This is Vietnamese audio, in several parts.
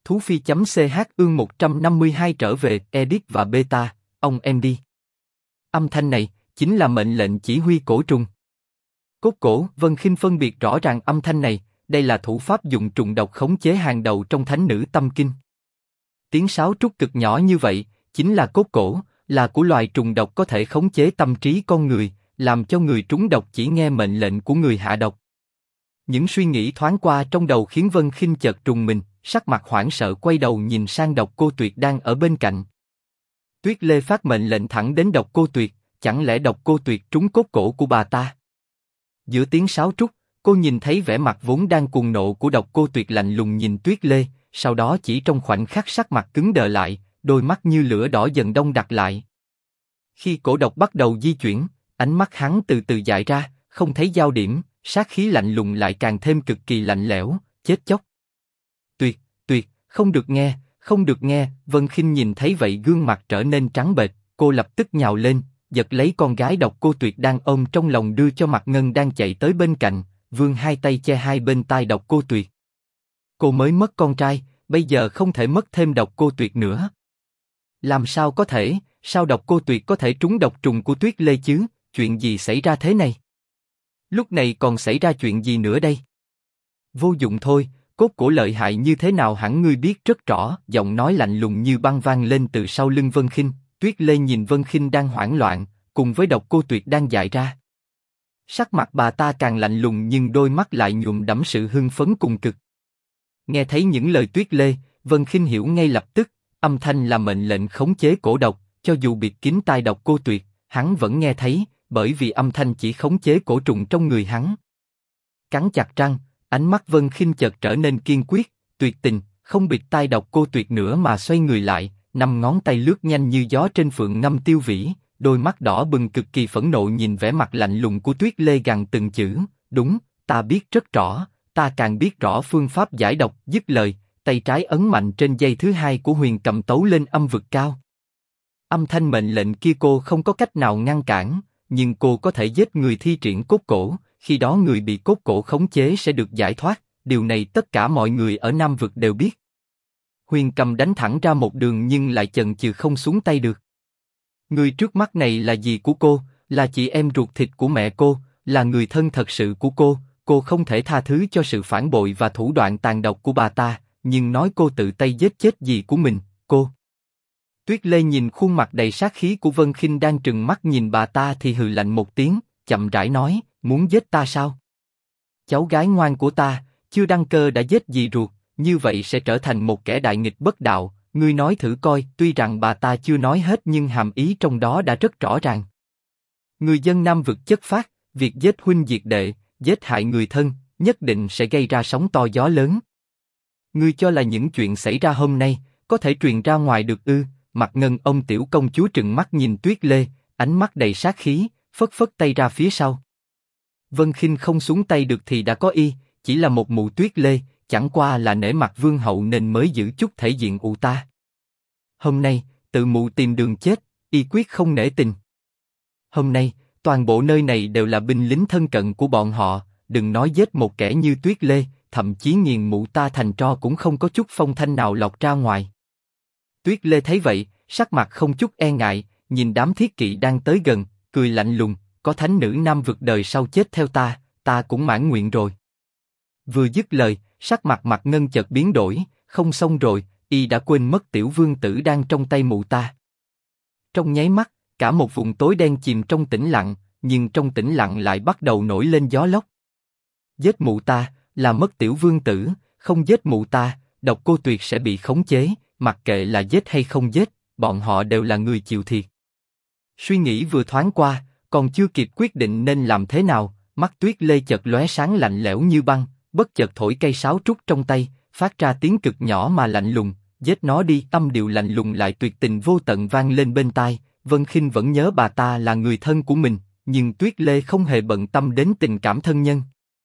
Thú Phi.ch ương 152 trở về, edit và beta, ông em đi. Âm thanh này, chính là mệnh lệnh chỉ huy cổ trùng. Cốt cổ, Vân Khinh phân biệt rõ ràng âm thanh này, đây là thủ pháp dùng trùng độc khống chế hàng đầu trong thánh nữ tâm kinh. Tiếng sáo trúc cực nhỏ như vậy, chính là cốt cổ, là của loài trùng độc có thể khống chế tâm trí con người, làm cho người trúng độc chỉ nghe mệnh lệnh của người hạ độc. Những suy nghĩ thoáng qua trong đầu khiến Vân Khinh chợt trùng mình, sắc mặt hoảng sợ quay đầu nhìn sang Độc Cô Tuyệt đang ở bên cạnh. Tuyết Lê phát mệnh lệnh thẳng đến Độc Cô Tuyệt, chẳng lẽ Độc Cô Tuyệt trúng cốt cổ của bà ta? Giữa tiếng sáo trúc, cô nhìn thấy vẻ mặt vốn đang cuồng nộ của Độc Cô Tuyệt lạnh lùng nhìn Tuyết Lê, sau đó chỉ trong khoảnh khắc sắc mặt cứng đờ lại, đôi mắt như lửa đỏ dần đông đặc lại. Khi cổ độc bắt đầu di chuyển, ánh mắt hắn từ từ dại ra, không thấy giao điểm, sát khí lạnh lùng lại càng thêm cực kỳ lạnh lẽo, chết chóc. Tuyệt, Tuyệt, không được nghe, không được nghe. Vân Khinh nhìn thấy vậy gương mặt trở nên trắng bệch, cô lập tức nhào lên, giật lấy con gái Độc Cô Tuyệt đang ôm trong lòng đưa cho Mạc Ngân đang chạy tới bên cạnh, vươn hai tay che hai bên tai Độc Cô Tuyệt. Cô mới mất con trai, bây giờ không thể mất thêm Độc Cô Tuyệt nữa. Làm sao có thể? Sao Độc Cô Tuyệt có thể trúng độc trùng của Tuyết Lê chứ? Chuyện gì xảy ra thế này? Lúc này còn xảy ra chuyện gì nữa đây? Vô dụng thôi, cốt cổ lợi hại như thế nào hẳn ngươi biết rất rõ. Giọng nói lạnh lùng như băng vang lên từ sau lưng Vân Khinh. Tuyết Lê nhìn Vân Khinh đang hoảng loạn, cùng với Độc Cô Tuyệt đang dại ra. Sắc mặt bà ta càng lạnh lùng nhưng đôi mắt lại nhuộm đẫm sự hưng phấn cùng cực. Nghe thấy những lời Tuyết Lê, Vân Khinh hiểu ngay lập tức, âm thanh là mệnh lệnh khống chế cổ độc, cho dù bịt kín tai Độc Cô Tuyệt, hắn vẫn nghe thấy, bởi vì âm thanh chỉ khống chế cổ trùng trong người hắn. Cắn chặt răng, ánh mắt Vân Khinh chợt trở nên kiên quyết, tuyệt tình, không bịt tai Độc Cô Tuyệt nữa mà xoay người lại, năm ngón tay lướt nhanh như gió trên phượng ngâm tiêu vĩ, đôi mắt đỏ bừng cực kỳ phẫn nộ nhìn vẻ mặt lạnh lùng của Tuyết Lê gằn từng chữ, đúng, ta biết rất rõ, ta càng biết rõ phương pháp giải độc. Dứt lời, tay trái ấn mạnh trên dây thứ hai của huyền cầm tấu lên âm vực cao. Âm thanh mệnh lệnh kia cô không có cách nào ngăn cản, nhưng cô có thể giết người thi triển cốt cổ, khi đó người bị cốt cổ khống chế sẽ được giải thoát, điều này tất cả mọi người ở Nam vực đều biết. Huyền cầm đánh thẳng ra một đường nhưng lại chần chừ không xuống tay được. Người trước mắt này là dì của cô, là chị em ruột thịt của mẹ cô, là người thân thật sự của cô không thể tha thứ cho sự phản bội và thủ đoạn tàn độc của bà ta, nhưng nói cô tự tay giết chết dì của mình, cô. Tuyết Lê nhìn khuôn mặt đầy sát khí của Vân Khinh đang trừng mắt nhìn bà ta thì hừ lạnh một tiếng, chậm rãi nói, muốn giết ta sao? Cháu gái ngoan của ta, chưa đăng cơ đã giết dì ruột, như vậy sẽ trở thành một kẻ đại nghịch bất đạo. Ngươi nói thử coi, tuy rằng bà ta chưa nói hết nhưng hàm ý trong đó đã rất rõ ràng. Người dân Nam vực chất phác, việc giết huynh diệt đệ, giết hại người thân, nhất định sẽ gây ra sóng to gió lớn. Ngươi cho là những chuyện xảy ra hôm nay có thể truyền ra ngoài được ư? Mạc Ngân ông tiểu công chúa trừng mắt nhìn Tuyết Lê, ánh mắt đầy sát khí, phất phất tay ra phía sau. Vân Khinh không xuống tay được thì đã có y, chỉ là một mụ Tuyết Lê, chẳng qua là nể mặt vương hậu nên mới giữ chút thể diện ụ ta. Hôm nay, tự mụ tìm đường chết, y quyết không nể tình. Hôm nay, toàn bộ nơi này đều là binh lính thân cận của bọn họ, đừng nói giết một kẻ như Tuyết Lê, thậm chí nghiền mụ ta thành tro cũng không có chút phong thanh nào lọt ra ngoài. Tuyết Lê thấy vậy, sắc mặt không chút e ngại, nhìn đám thiết kỵ đang tới gần, cười lạnh lùng, có thánh nữ Nam vực đời sau chết theo ta cũng mãn nguyện rồi. Vừa dứt lời, sắc mặt Mạc Ngân chợt biến đổi, không xong rồi, y đã quên mất tiểu vương tử đang trong tay mụ ta. Trong nháy mắt, cả một vùng tối đen chìm trong tĩnh lặng, nhưng trong tĩnh lặng lại bắt đầu nổi lên gió lốc. Giết mụ ta là mất tiểu vương tử, không giết mụ ta, Độc Cô Tuyệt sẽ bị khống chế, mặc kệ là giết hay không giết, bọn họ đều là người chịu thiệt. Suy nghĩ vừa thoáng qua, còn chưa kịp quyết định nên làm thế nào, mắt Tuyết Lê chợt lóe sáng lạnh lẽo như băng, bất chợt thổi cây sáo trúc trong tay, phát ra tiếng cực nhỏ mà lạnh lùng, giết nó đi. Âm điệu lạnh lùng lại tuyệt tình vô tận vang lên bên tai. Vân Khinh vẫn nhớ bà ta là người thân của mình, nhưng Tuyết Lê không hề bận tâm đến tình cảm thân nhân.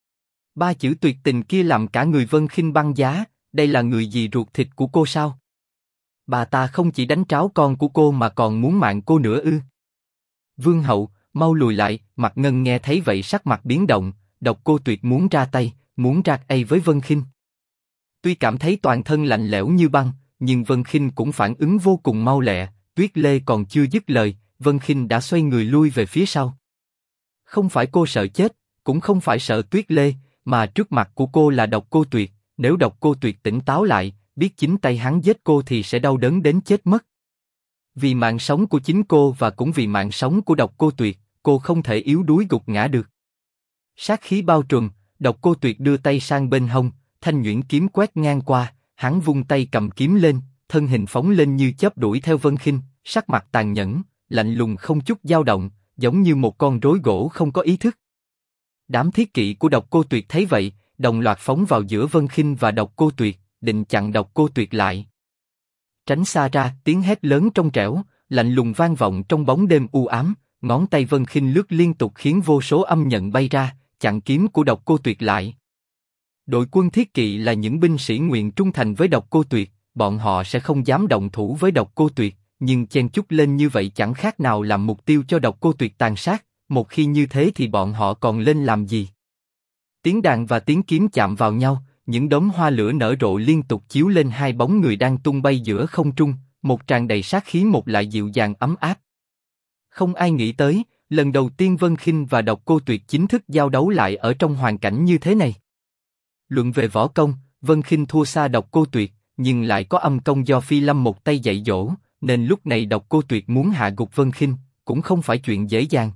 Ba chữ tuyệt tình kia làm cả người Vân Khinh băng giá, đây là người dì ruột thịt của cô sao? Bà ta không chỉ đánh tráo con của cô mà còn muốn mạng cô nữa ư? Vương hậu, mau lùi lại. Mạc Ngân nghe thấy vậy sắc mặt biến động, Độc Cô Tuyệt muốn ra tay, muốn ra tay với Vân Khinh. Tuy cảm thấy toàn thân lạnh lẽo như băng, nhưng Vân Khinh cũng phản ứng vô cùng mau lẹ. Tuyết Lê còn chưa dứt lời, Vân Khinh đã xoay người lui về phía sau. Không phải cô sợ chết, cũng không phải sợ Tuyết Lê, mà trước mặt của cô là Độc Cô Tuyệt. Nếu Độc Cô Tuyệt tỉnh táo lại, biết chính tay hắn giết cô thì sẽ đau đớn đến chết mất. Vì mạng sống của chính cô và cũng vì mạng sống của Độc Cô Tuyệt, cô không thể yếu đuối gục ngã được. Sát khí bao trùm, Độc Cô Tuyệt đưa tay sang bên hông, thanh nhuyễn kiếm quét ngang qua, hắn vung tay cầm kiếm lên, thân hình phóng lên như chớp đuổi theo Vân Khinh, sắc mặt tàn nhẫn, lạnh lùng không chút dao động, giống như một con rối gỗ không có ý thức. Đám thiết kỵ của Độc Cô Tuyệt thấy vậy, đồng loạt phóng vào giữa Vân Khinh và Độc Cô Tuyệt, định chặn Độc Cô Tuyệt lại. Tránh xa ra, tiếng hét lớn trong trẻo, lạnh lùng vang vọng trong bóng đêm u ám, ngón tay Vân Khinh lướt liên tục khiến vô số âm nhận bay ra, chặn kiếm của Độc Cô Tuyệt lại. Đội quân thiết kỵ là những binh sĩ nguyện trung thành với Độc Cô Tuyệt, bọn họ sẽ không dám động thủ với Độc Cô Tuyệt, nhưng chen chúc lên như vậy chẳng khác nào làm mục tiêu cho Độc Cô Tuyệt tàn sát, một khi như thế thì bọn họ còn lên làm gì? Tiếng đàn và tiếng kiếm chạm vào nhau, những đốm hoa lửa nở rộ liên tục chiếu lên hai bóng người đang tung bay giữa không trung, một tràn đầy sát khí một lại dịu dàng ấm áp. Không ai nghĩ tới, lần đầu tiên Vân Khinh và Độc Cô Tuyệt chính thức giao đấu lại ở trong hoàn cảnh như thế này. Luận về võ công, Vân Khinh thua xa Độc Cô Tuyệt, nhưng lại có âm công do Phi Lâm một tay dạy dỗ, nên lúc này Độc Cô Tuyệt muốn hạ gục Vân Khinh, cũng không phải chuyện dễ dàng.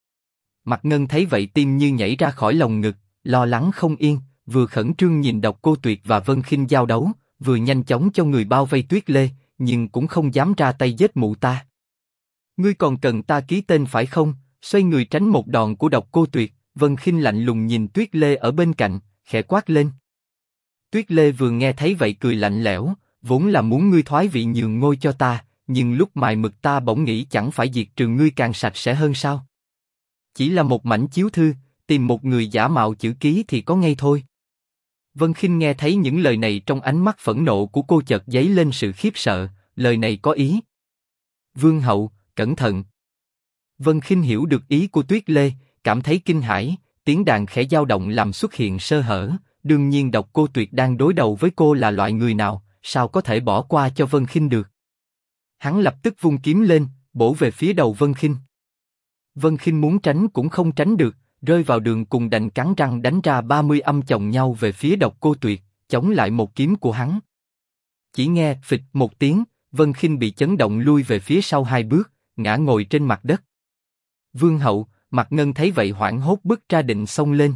Mạc Ngân thấy vậy tim như nhảy ra khỏi lồng ngực, lo lắng không yên, vừa khẩn trương nhìn Độc Cô Tuyệt và Vân Khinh giao đấu, vừa nhanh chóng cho người bao vây Tuyết Lê, nhưng cũng không dám ra tay giết mụ ta. Ngươi còn cần ta ký tên phải không? Xoay người tránh một đòn của Độc Cô Tuyệt, Vân Khinh lạnh lùng nhìn Tuyết Lê ở bên cạnh, khẽ quát lên. Tuyết Lê vừa nghe thấy vậy cười lạnh lẽo, vốn là muốn ngươi thoái vị nhường ngôi cho ta, nhưng lúc mài mực ta bỗng nghĩ chẳng phải diệt trừ ngươi càng sạch sẽ hơn sao? Chỉ là một mảnh chiếu thư, tìm một người giả mạo chữ ký thì có ngay thôi. Vân Khinh nghe thấy những lời này trong ánh mắt phẫn nộ của cô chợt dấy lên sự khiếp sợ, lời này có ý. Vương hậu, cẩn thận. Vân Khinh hiểu được ý của Tuyết Lê, cảm thấy kinh hãi, tiếng đàn khẽ dao động làm xuất hiện sơ hở. Đương nhiên Độc Cô Tuyệt đang đối đầu với cô là loại người nào, sao có thể bỏ qua cho Vân Khinh được? Hắn lập tức vung kiếm lên, bổ về phía đầu Vân Khinh. Vân Khinh muốn tránh cũng không tránh được, rơi vào đường cùng đành cắn răng đánh ra 30 âm chồng nhau về phía Độc Cô Tuyệt, chống lại một kiếm của hắn. Chỉ nghe phịch một tiếng, Vân Khinh bị chấn động lui về phía sau 2 bước, ngã ngồi trên mặt đất. Vương hậu, Mạc Ngân thấy vậy hoảng hốt bước ra định xông lên.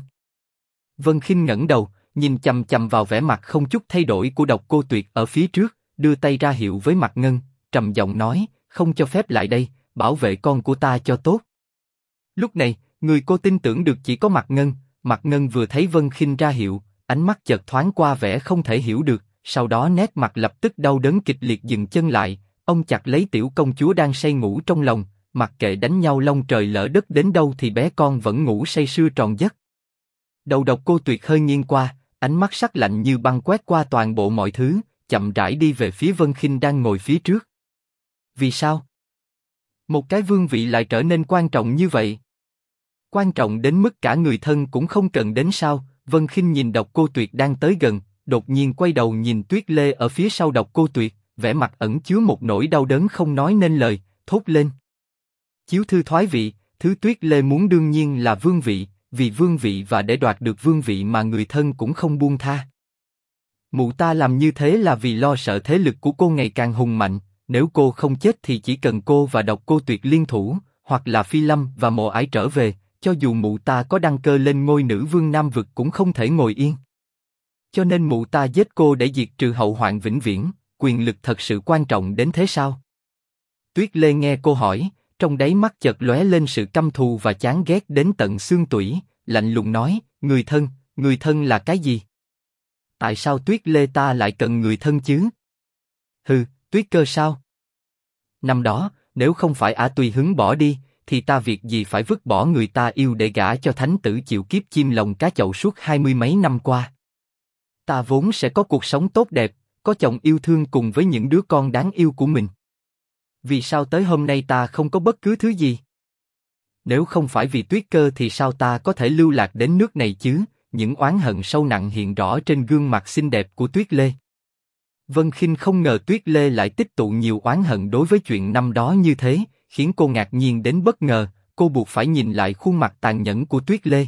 Vân Khinh ngẩng đầu, nhìn chằm chằm vào vẻ mặt không chút thay đổi của Độc Cô Tuyệt ở phía trước, đưa tay ra hiệu với Mạc Ngân, trầm giọng nói, không cho phép lại đây, bảo vệ con của ta cho tốt. Lúc này, người cô tin tưởng được chỉ có Mạc Ngân. Mạc Ngân vừa thấy Vân Khinh ra hiệu, ánh mắt chợt thoáng qua vẻ không thể hiểu được, sau đó nét mặt lập tức đau đớn kịch liệt dừng chân lại. Ông chặt lấy tiểu công chúa đang say ngủ trong lòng, mặc kệ đánh nhau long trời lỡ đất đến đâu thì bé con vẫn ngủ say sưa tròn giấc. Đầu Độc Cô Tuyệt hơi nghiêng qua, ánh mắt sắc lạnh như băng quét qua toàn bộ mọi thứ, chậm rãi đi về phía Vân Khinh đang ngồi phía trước. Vì sao? Một cái vương vị lại trở nên quan trọng như vậy? Quan trọng đến mức cả người thân cũng không cần đến sao? Vân Khinh nhìn Độc Cô Tuyệt đang tới gần, đột nhiên quay đầu nhìn Tuyết Lê ở phía sau Độc Cô Tuyệt, vẻ mặt ẩn chứa một nỗi đau đớn không nói nên lời, thốt lên. Chiếu thư thoái vị, thứ Tuyết Lê muốn đương nhiên là vương vị, vì vương vị và để đoạt được vương vị mà người thân cũng không buông tha. Mụ ta làm như thế là vì lo sợ thế lực của cô ngày càng hùng mạnh, nếu cô không chết thì chỉ cần cô và Độc Cô Tuyệt liên thủ, hoặc là Phi Lâm và Mộ Ải trở về, cho dù mụ ta có đăng cơ lên ngôi nữ vương Nam vực cũng không thể ngồi yên. Cho nên mụ ta giết cô để diệt trừ hậu hoạn vĩnh viễn, quyền lực thật sự quan trọng đến thế sao? Tuyết Lê nghe cô hỏi, trong đáy mắt chợt lóe lên sự căm thù và chán ghét đến tận xương tủy, lạnh lùng nói, người thân là cái gì? Tại sao Tuyết Lê ta lại cần người thân chứ? Hừ, Tuyết Cơ sao? Năm đó, nếu không phải Ả tùy hứng bỏ đi, thì ta việc gì phải vứt bỏ người ta yêu để gả cho thánh tử chịu kiếp chim lồng cá chậu suốt 20 mấy năm qua. Ta vốn sẽ có cuộc sống tốt đẹp, có chồng yêu thương cùng với những đứa con đáng yêu của mình. Vì sao tới hôm nay ta không có bất cứ thứ gì? Nếu không phải vì Tuyết Cơ thì sao ta có thể lưu lạc đến nước này chứ? những oán hận sâu nặng hiện rõ trên gương mặt xinh đẹp của Tuyết Lê. Vân Khinh không ngờ Tuyết Lê lại tích tụ nhiều oán hận đối với chuyện năm đó như thế, khiến cô ngạc nhiên đến bất ngờ, cô buộc phải nhìn lại khuôn mặt tàn nhẫn của Tuyết Lê.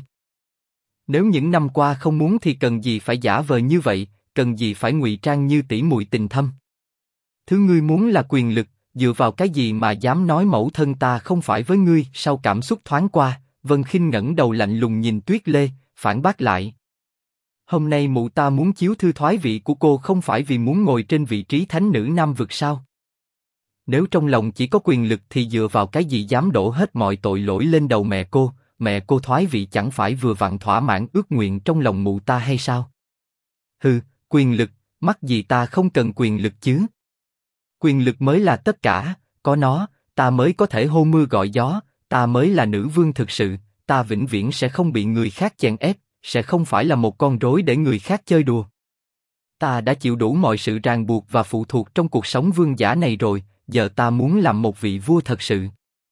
Nếu những năm qua không muốn thì cần gì phải giả vờ như vậy, cần gì phải ngụy trang như tỉ muội tình thâm. Thứ ngươi muốn là quyền lực, dựa vào cái gì mà dám nói mẫu thân ta không phải với ngươi? Sau cảm xúc thoáng qua, Vân Khinh ngẩng đầu lạnh lùng nhìn Tuyết Lê, phản bác lại. Hôm nay mụ ta muốn chiếu thư thoái vị của cô không phải vì muốn ngồi trên vị trí thánh nữ Nam vực sao? Nếu trong lòng chỉ có quyền lực thì dựa vào cái gì dám đổ hết mọi tội lỗi lên đầu mẹ cô thoái vị chẳng phải vừa vặn thỏa mãn ước nguyện trong lòng mụ ta hay sao? Hừ, quyền lực, mắc gì ta không cần quyền lực chứ? Quyền lực mới là tất cả, có nó, ta mới có thể hô mưa gọi gió, ta mới là nữ vương thực sự, ta vĩnh viễn sẽ không bị người khác chèn ép, sẽ không phải là một con rối để người khác chơi đùa. Ta đã chịu đủ mọi sự ràng buộc và phụ thuộc trong cuộc sống vương giả này rồi, giờ ta muốn làm một vị vua thật sự.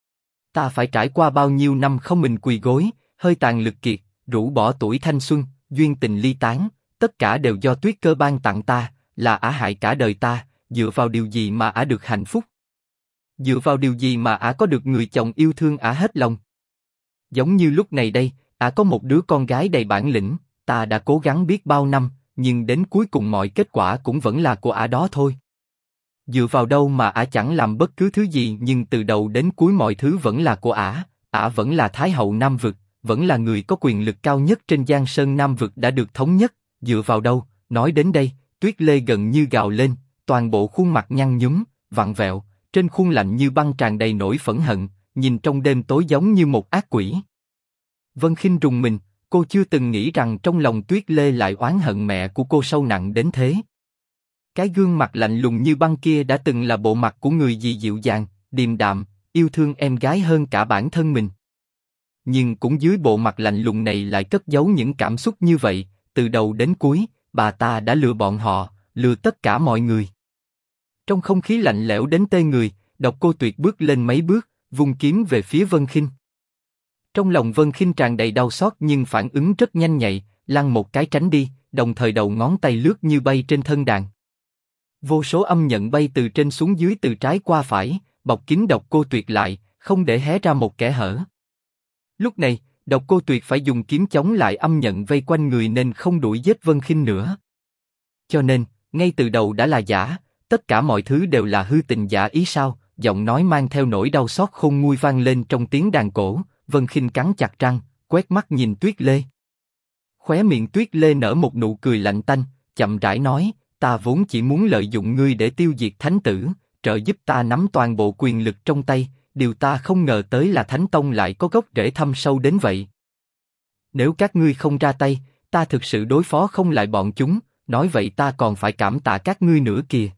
Ta phải trải qua bao nhiêu năm không mình quỳ gối, hơi tàn lực kiệt, rũ bỏ tuổi thanh xuân, duyên tình ly tán, tất cả đều do Tuyết Cơ ban tặng ta, là ả hại cả đời ta, dựa vào điều gì mà ả được hạnh phúc? Dựa vào điều gì mà ả có được người chồng yêu thương ả hết lòng? Giống như lúc này đây, ả có một đứa con gái đầy bản lĩnh, ta đã cố gắng biết bao năm, nhưng đến cuối cùng mọi kết quả cũng vẫn là của ả đó thôi. Dựa vào đâu mà ả chẳng làm bất cứ thứ gì, nhưng từ đầu đến cuối mọi thứ vẫn là của ả vẫn là Thái hậu Nam vực, vẫn là người có quyền lực cao nhất trên Giang Sơn Nam vực đã được thống nhất, dựa vào đâu? Nói đến đây, Tuyết Lê gần như gào lên, toàn bộ khuôn mặt nhăn nhúm, vặn vẹo, trên khuôn lạnh như băng tràn đầy nỗi phẫn hận, nhìn trong đêm tối giống như một ác quỷ. Vân Khinh rùng mình, cô chưa từng nghĩ rằng trong lòng Tuyết Lê lại oán hận mẹ của cô sâu nặng đến thế. Cái gương mặt lạnh lùng như băng kia đã từng là bộ mặt của người dịu dàng, điềm đạm, yêu thương em gái hơn cả bản thân mình. Nhưng cũng dưới bộ mặt lạnh lùng này lại cất giấu những cảm xúc như vậy, từ đầu đến cuối, bà ta đã lừa bọn họ, lừa tất cả mọi người. Trong không khí lạnh lẽo đến tê người, Độc Cô Tuyệt bước lên mấy bước, vung kiếm về phía Vân Khinh. Trong lòng Vân Khinh tràn đầy đau xót nhưng phản ứng rất nhanh nhạy, lăn một cái tránh đi, đồng thời đầu ngón tay lướt như bay trên thân đàn. Vô số âm nhận bay từ trên xuống dưới, từ trái qua phải, bọc kín Độc Cô Tuyệt lại, không để hé ra một kẽ hở. Lúc này, Độc Cô Tuyệt phải dùng kiếm chống lại âm nhận vây quanh người nên không đuổi giết Vân Khinh nữa. Cho nên, ngay từ đầu đã là giả, tất cả mọi thứ đều là hư tình giả ý sao? Giọng nói mang theo nỗi đau xót khôn nguôi vang lên trong tiếng đàn cổ. Vân Khinh cắn chặt răng, quét mắt nhìn Tuyết Lê. Khóe miệng Tuyết Lê nở một nụ cười lạnh tanh, chậm rãi nói: ta vốn chỉ muốn lợi dụng ngươi để tiêu diệt thánh tử, trợ giúp ta nắm toàn bộ quyền lực trong tay. Điều ta không ngờ tới là Thánh Tông lại có gốc rễ thâm sâu đến vậy. Nếu các ngươi không ra tay, ta thực sự đối phó không lại bọn chúng. Nói vậy ta còn phải cảm tạ các ngươi nữa kìa.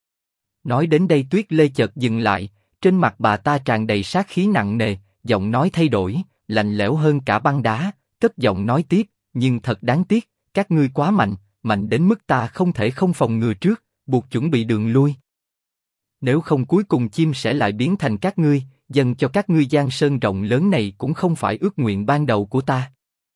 Nói đến đây Tuyết Lê chợt dừng lại, trên mặt bà ta tràn đầy sát khí nặng nề, giọng nói thay đổi, lạnh lẽo hơn cả băng đá, cất giọng nói tiếp: nhưng thật đáng tiếc, các ngươi quá mạnh, mạnh đến mức ta không thể không phòng ngừa trước, buộc chuẩn bị đường lui. Nếu không cuối cùng chim sẽ lại biến thành các ngươi, dâng cho các ngươi Giang Sơn rộng lớn này cũng không phải ước nguyện ban đầu của ta.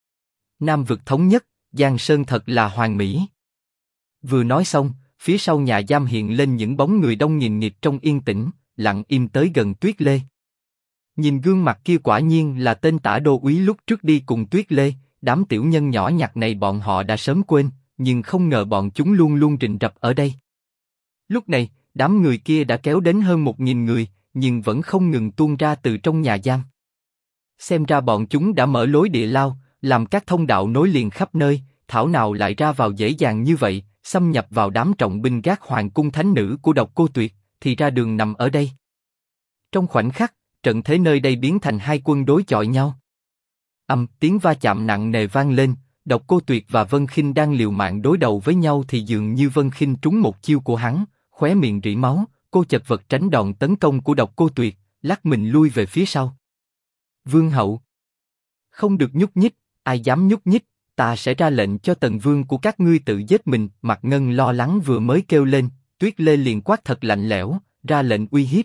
Nam vực thống nhất, Giang Sơn thật là hoàn mỹ. Vừa nói xong, phía sau nhà giam hiện lên những bóng người đông nghìn nghịt trong yên tĩnh, lặng im tới gần Tuyết Lê. Nhìn gương mặt kia quả nhiên là tên tả đô úy lúc trước đi cùng Tuyết Lê, đám tiểu nhân nhỏ nhặt này bọn họ đã sớm quên, nhưng không ngờ bọn chúng luôn luôn rình rập ở đây. Lúc này, đám người kia đã kéo đến hơn 1000 người, nhưng vẫn không ngừng tuôn ra từ trong nhà giam. Xem ra bọn chúng đã mở lối địa lao, làm các thông đạo nối liền khắp nơi, thảo nào lại ra vào dễ dàng như vậy, xâm nhập vào đám trọng binh gác hoàng cung thánh nữ của Độc Cô Tuyệt, thì ra đường nằm ở đây. Trong khoảnh khắc, trận thế nơi đây biến thành hai quân đối chọi nhau. Tiếng va chạm nặng nề vang lên, Độc Cô Tuyệt và Vân Khinh đang liều mạng đối đầu với nhau thì dường như Vân Khinh trúng một chiêu của hắn, khóe miệng rỉ máu, cô chật vật tránh đòn tấn công của Độc Cô Tuyệt, lắc mình lui về phía sau. Vương hậu, không được nhúc nhích, ai dám nhúc nhích, ta sẽ ra lệnh cho tần vương của các ngươi tự giết mình. Mạc Ngân lo lắng vừa mới kêu lên, Tuyết Lê liền quát thật lạnh lẽo, ra lệnh uy hiếp.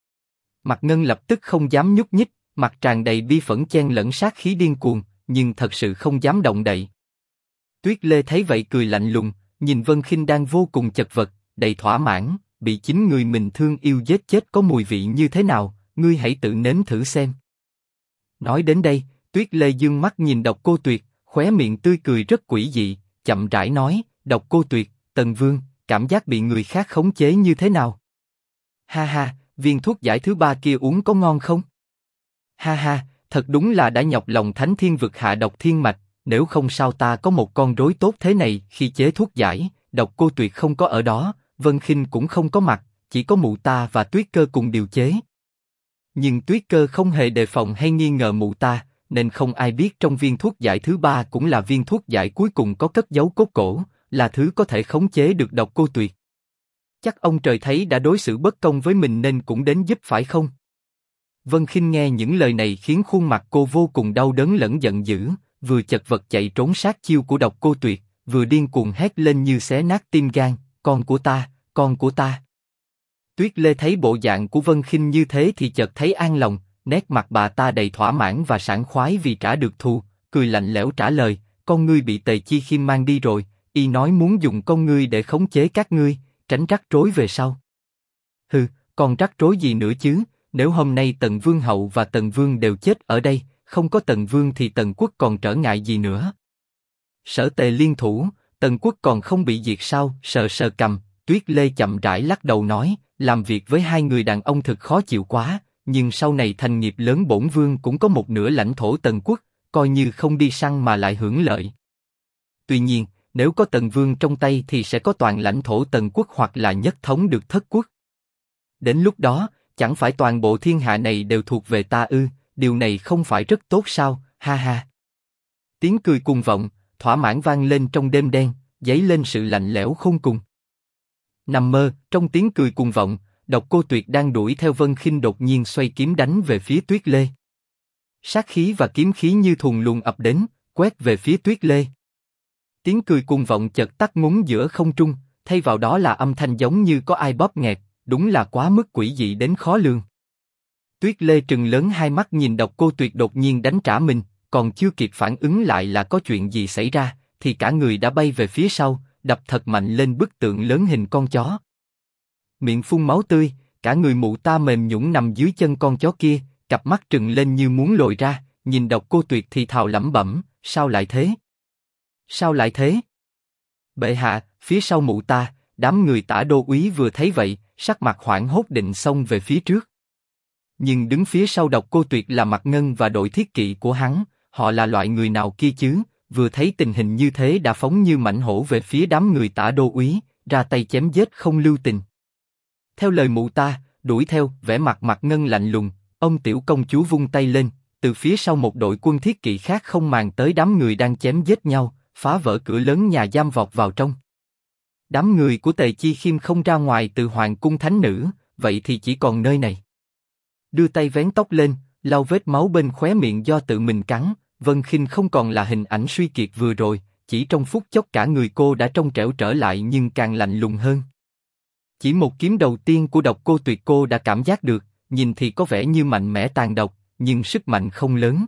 Mạc Ngân lập tức không dám nhúc nhích, mặt tràn đầy bi phẫn chen lẫn sát khí điên cuồng, nhưng thật sự không dám động đậy. Tuyết Lê thấy vậy cười lạnh lùng, nhìn Vân Khinh đang vô cùng chật vật, đầy thỏa mãn, bị chính người mình thương yêu giết chết có mùi vị như thế nào, ngươi hãy tự nếm thử xem. Nói đến đây, Tuyết Lê dương mắt nhìn Độc Cô Tuyệt, khóe miệng tươi cười rất quỷ dị, chậm rãi nói, Độc Cô Tuyệt, Tần Vương, cảm giác bị người khác khống chế như thế nào? Ha ha, viên thuốc giải thứ 3 kia uống có ngon không? Ha ha, thật đúng là đã nhọc lòng Thánh Thiên Vực hạ độc thiên mạch, nếu không sao ta có một con rối tốt thế này khi chế thuốc giải. Độc Cô Tuyệt không có ở đó, Vân Khinh cũng không có mặt, chỉ có mụ ta và Tuyết Cơ cùng điều chế. Nhưng Tuyết Cơ không hề đề phòng hay nghi ngờ mụ ta, nên không ai biết trong viên thuốc giải thứ 3 cũng là viên thuốc giải cuối cùng có cất giấu cốt cổ, là thứ có thể khống chế được Độc Cô Tuyệt. Chắc ông trời thấy đã đối xử bất công với mình nên cũng đến giúp phải không? Vân Khinh nghe những lời này khiến khuôn mặt cô vô cùng đau đớn lẫn giận dữ, vừa chật vật chạy trốn sát chiêu của Độc Cô Tuyệt, vừa điên cuồng hét lên như xé nát tim gan, con của ta, con của ta. Tuyết Lê thấy bộ dạng của Vân Khinh như thế thì chợt thấy an lòng, nét mặt bà ta đầy thỏa mãn và sảng khoái vì trả được thù, cười lạnh lẽo trả lời, con ngươi bị Tề Chi Khiêm mang đi rồi, y nói muốn dùng con ngươi để khống chế các ngươi, tránh rắc rối về sau. Hừ, còn rắc rối gì nữa chứ? Nếu hôm nay Tần Vương hậu và Tần Vương đều chết ở đây, không có Tần Vương thì Tần quốc còn trở ngại gì nữa? Sở Tề liên thủ, Tần quốc còn không bị diệt sao? Sờ sờ cằm, Tuyết Lê chậm rãi lắc đầu nói, làm việc với hai người đàn ông thật khó chịu quá, nhưng sau này thành nghiệp lớn bổn vương cũng có một nửa lãnh thổ Tần quốc, coi như không đi săn mà lại hưởng lợi. Tuy nhiên, nếu có Tần Vương trong tay thì sẽ có toàn lãnh thổ Tần quốc hoặc là nhất thống được Thất quốc. Đến lúc đó, chẳng phải toàn bộ thiên hạ này đều thuộc về ta ư? Điều này không phải rất tốt sao? Ha ha. Tiếng cười cuồng vọng, thỏa mãn vang lên trong đêm đen, dấy lên sự lạnh lẽo khôn cùng. Nằm mơ, trong tiếng cười cuồng vọng, Độc Cô Tuyệt đang đuổi theo Vân Khinh đột nhiên xoay kiếm đánh về phía Tuyết Lê. Sát khí và kiếm khí như thuần luồng ập đến, quét về phía Tuyết Lê. Tiếng cười cuồng vọng chợt tắt ngúng giữa không trung, thay vào đó là âm thanh giống như có ai bóp nghẹt, đúng là quá mức quỷ dị đến khó lường. Tuyết Lê trừng lớn hai mắt nhìn Độc Cô Tuyệt đột nhiên đánh trả mình, còn chưa kịp phản ứng lại là có chuyện gì xảy ra, thì cả người đã bay về phía sau, đập thật mạnh lên bức tượng lớn hình con chó. Miệng phun máu tươi, cả người mụ ta mềm nhũn nằm dưới chân con chó kia, cặp mắt trừng lên như muốn lồi ra, nhìn Độc Cô Tuyệt thì thào lẩm bẩm, sao lại thế? Sao lại thế? Bệ hạ, phía sau mụ ta, đám người Tả Đô úy vừa thấy vậy, sắc mặt hoảng hốt định xông về phía trước. Nhưng đứng phía sau Độc Cô Tuyệt là Mạc Ngân và đội thiết kỵ của hắn, họ là loại người nào kia chứ? Vừa thấy tình hình như thế đã phóng như mãnh hổ về phía đám người Tả Đô úy, ra tay chém giết không lưu tình. Theo lời mụ ta, đuổi theo, vẻ mặt Mạc Ngân lạnh lùng, ông tiểu công chúa vung tay lên, từ phía sau một đội quân thiết kỵ khác không màng tới đám người đang chém giết nhau, phá vỡ cửa lớn nhà giam vọt vào trong. Đám người của Tề Chi Khiêm không ra ngoài từ Hoàng cung thánh nữ, vậy thì chỉ còn nơi này. Đưa tay vén tóc lên, lau vết máu bên khóe miệng do tự mình cắn, Vân Khinh không còn là hình ảnh suy kiệt vừa rồi, chỉ trong phút chốc cả người cô đã trong trẻo trở lại nhưng càng lạnh lùng hơn. Chỉ một kiếm đầu tiên của Độc Cô Tuyệt cô đã cảm giác được, nhìn thì có vẻ như mạnh mẽ tàn độc, nhưng sức mạnh không lớn.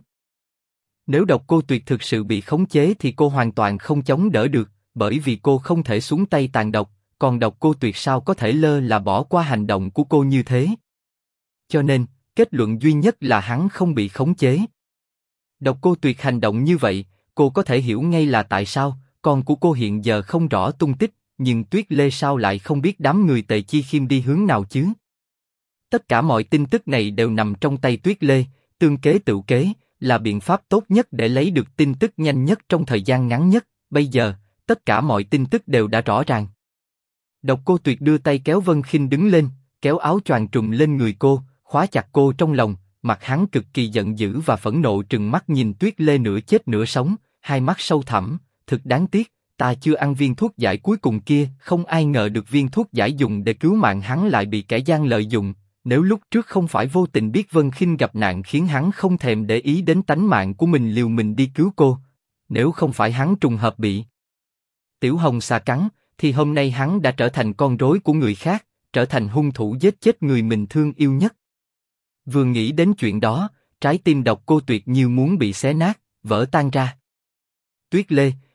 Nếu Độc Cô Tuyệt thực sự bị khống chế thì cô hoàn toàn không chống đỡ được, bởi vì cô không thể xuống tay tàn độc, còn Độc Cô Tuyệt sao có thể lơ là bỏ qua hành động của cô như thế. Cho nên, kết luận duy nhất là hắn không bị khống chế. Độc Cô Tuyệt hành động như vậy, cô có thể hiểu ngay là tại sao, con của cô hiện giờ không rõ tung tích, nhưng Tuyết Lê sao lại không biết đám người Tề Chi Khiêm đi hướng nào chứ? Tất cả mọi tin tức này đều nằm trong tay Tuyết Lê, tương kế tựu kế, là biện pháp tốt nhất để lấy được tin tức nhanh nhất trong thời gian ngắn nhất, bây giờ, tất cả mọi tin tức đều đã rõ ràng. Độc Cô Tuyệt đưa tay kéo Vân Khinh đứng lên, kéo áo choàng trùm lên người cô, khóa chặt cô trong lòng, mặt hắn cực kỳ giận dữ và phẫn nộ trừng mắt nhìn Tuyết Lê nửa chết nửa sống, hai mắt sâu thẳm, thực đáng tiếc, ta chưa ăn viên thuốc giải cuối cùng kia, không ai ngờ được viên thuốc giải dùng để cứu mạng hắn lại bị kẻ gian lợi dụng, nếu lúc trước không phải vô tình biết Vân Khinh gặp nạn khiến hắn không thèm để ý đến tánh mạng của mình liều mình đi cứu cô, nếu không phải hắn trùng hợp bị Tiểu Hồng xà cắn, thì hôm nay hắn đã trở thành con rối của người khác, trở thành hung thủ giết chết người mình thương yêu nhất. Vừa nghĩ đến chuyện đó, trái tim Độc Cô Tuyệt như muốn bị xé nát, vỡ tan ra. Tuyết Lê,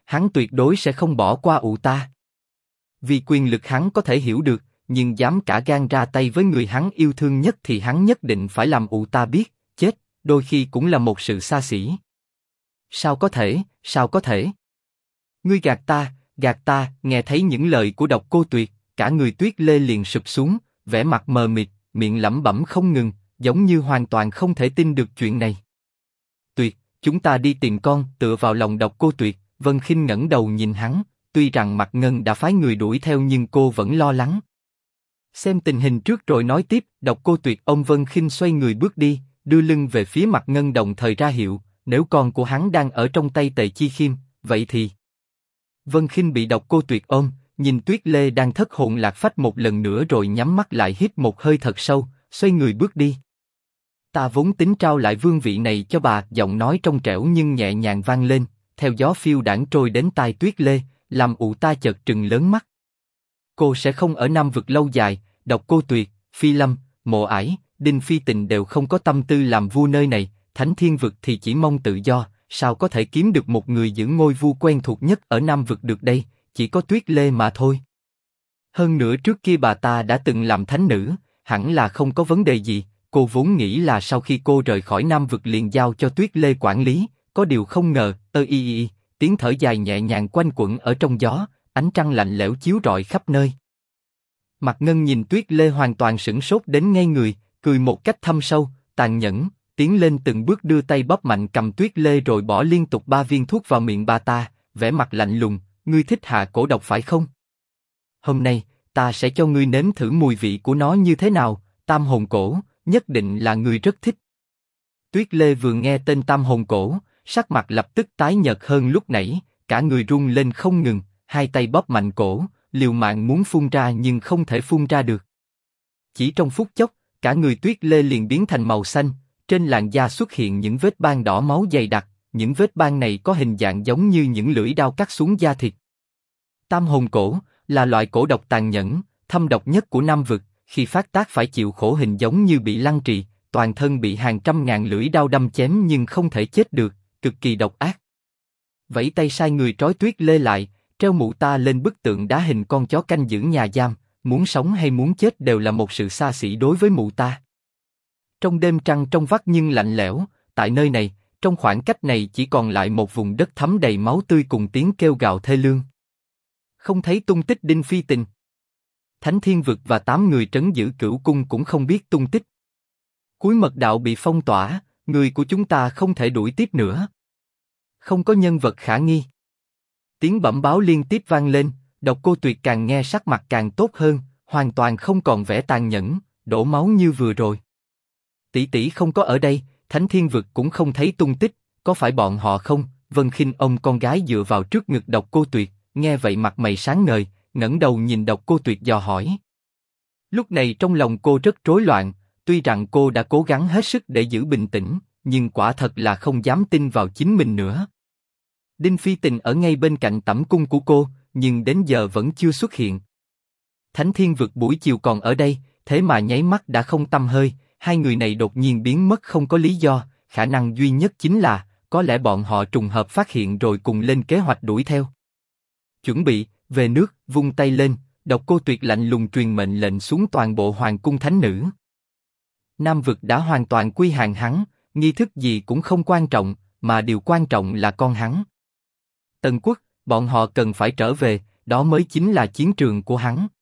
hắn tuyệt đối sẽ không bỏ qua ụ ta. Vì quyền lực hắn có thể hiểu được, nhưng dám cả gan ra tay với người hắn yêu thương nhất thì hắn nhất định phải làm ụ ta biết, chết, đôi khi cũng là một sự xa xỉ. Sao có thể, sao có thể? Ngươi gạt ta, nghe thấy những lời của Độc Cô Tuyệt, cả người Tuyết Lê liền sụp xuống, vẻ mặt mờ mịt, miệng lẩm bẩm không ngừng, giống như hoàn toàn không thể tin được chuyện này. Tuyệt, chúng ta đi tìm con, tựa vào lòng Độc Cô Tuyệt, Vân Khinh ngẩng đầu nhìn hắn, tuy rằng Mạc Ngân đã phái người đuổi theo nhưng cô vẫn lo lắng. Xem tình hình trước rồi nói tiếp, Độc Cô Tuyệt ôm Vân Khinh xoay người bước đi, đưa lưng về phía Mạc Ngân đồng thời ra hiệu, nếu con của hắn đang ở trong tay Tề Chi Khiêm, vậy thì... Vân Khinh bị Độc Cô Tuyệt ôm, nhìn Tuyết Lê đang thất hồn lạc phách một lần nữa rồi nhắm mắt lại hít một hơi thật sâu, xoay người bước đi. Ta vốn tính trao lại vương vị này cho bà, giọng nói trong trẻo nhưng nhẹ nhàng vang lên, theo gió phiêu đãng trôi đến tai Tuyết Lê, làm ụ ta chợt trừng lớn mắt. Cô sẽ không ở Nam Vực lâu dài, Độc Cô Tuyệt, Phi Lâm, Mộ Ải, Đinh Phi Tình đều không có tâm tư làm vua nơi này, Thánh Thiên Vực thì chỉ mong tự do, sao có thể kiếm được một người giữ ngôi vua quen thuộc nhất ở Nam Vực được đây, chỉ có Tuyết Lê mà thôi. Hơn nữa trước kia bà ta đã từng làm thánh nữ, hẳn là không có vấn đề gì, cô vốn nghĩ là sau khi cô rời khỏi Nam Vực liền giao cho Tuyết Lê quản lý, có điều không ngờ, tiếng thở dài nhẹ nhàng quanh quẩn ở trong gió, ánh trăng lạnh lẽo chiếu rọi khắp nơi. Mạc Ngân nhìn Tuyết Lê hoàn toàn sửng sốt đến ngây người, cười một cách thâm sâu, tàn nhẫn, tiến lên từng bước đưa tay bóp mạnh cầm Tuyết Lê rồi bỏ liên tục 3 viên thuốc vào miệng bà ta, vẻ mặt lạnh lùng, ngươi thích hạ cổ độc phải không? Hôm nay, ta sẽ cho ngươi nếm thử mùi vị của nó như thế nào, Tam Hồn Cổ, nhất định là ngươi rất thích. Tuyết Lê vừa nghe tên Tam Hồn Cổ, sắc mặt lập tức tái nhợt hơn lúc nãy, cả người run lên không ngừng, hai tay bóp mạnh cổ, liều mạng muốn phun ra nhưng không thể phun ra được. Chỉ trong phút chốc, cả người Tuyết Lê liền biến thành màu xanh, trên làn da xuất hiện những vết ban đỏ máu dày đặc, những vết ban này có hình dạng giống như những lưỡi dao cắt xuống da thịt. Tam Hồn Cổ là loại cổ độc tàn nhẫn, thâm độc nhất của Nam Vực, khi phát tác phải chịu khổ hình giống như bị lăng trì, toàn thân bị hàng trăm ngàn lưỡi dao đâm chém nhưng không thể chết được, cực kỳ độc ác. Vẫy tay sai người trói Tuyết Lê lại, treo mụ ta lên bức tượng đá hình con chó canh giữ nhà giam, muốn sống hay muốn chết đều là một sự xa xỉ đối với mụ ta. Trong đêm trăng trong vắt nhưng lạnh lẽo, tại nơi này, trong khoảng cách này chỉ còn lại một vùng đất thấm đầy máu tươi cùng tiếng kêu gào thê lương. Không thấy tung tích Đinh Phi Tình. Thánh Thiên Vực và 8 người trấn giữ Cửu Cung cũng không biết tung tích. Cuối mật đạo bị phong tỏa, người của chúng ta không thể đuổi tiếp nữa. Không có nhân vật khả nghi. Tiếng bẩm báo liên tiếp vang lên, Độc Cô Tuyệt càng nghe sắc mặt càng tốt hơn, hoàn toàn không còn vẻ tàn nhẫn, đổ máu như vừa rồi. Tỷ tỷ không có ở đây, Thánh Thiên Vực cũng không thấy tung tích, có phải bọn họ không? Vân Khinh ôm con gái dựa vào trước ngực Độc Cô Tuyệt, nghe vậy mặt mày sáng ngời, ngẩng đầu nhìn Độc Cô Tuyệt dò hỏi. Lúc này trong lòng cô rất rối loạn, tuy rằng cô đã cố gắng hết sức để giữ bình tĩnh, nhưng quả thật là không dám tin vào chính mình nữa. Đinh Phi Tình ở ngay bên cạnh tẩm cung của cô, nhưng đến giờ vẫn chưa xuất hiện. Thánh Thiên Vực buổi chiều còn ở đây, thế mà nháy mắt đã không tăm hơi, hai người này đột nhiên biến mất không có lý do, khả năng duy nhất chính là, có lẽ bọn họ trùng hợp phát hiện rồi cùng lên kế hoạch đuổi theo. Chuẩn bị, về nước, vung tay lên, Độc Cô Tuyệt lạnh lùng truyền mệnh lệnh xuống toàn bộ hoàng cung thánh nữ. Nam Vực đã hoàn toàn quy hàng hắn, nghi thức gì cũng không quan trọng, mà điều quan trọng là con hắn. Tần Quốc, bọn họ cần phải trở về, đó mới chính là chiến trường của hắn.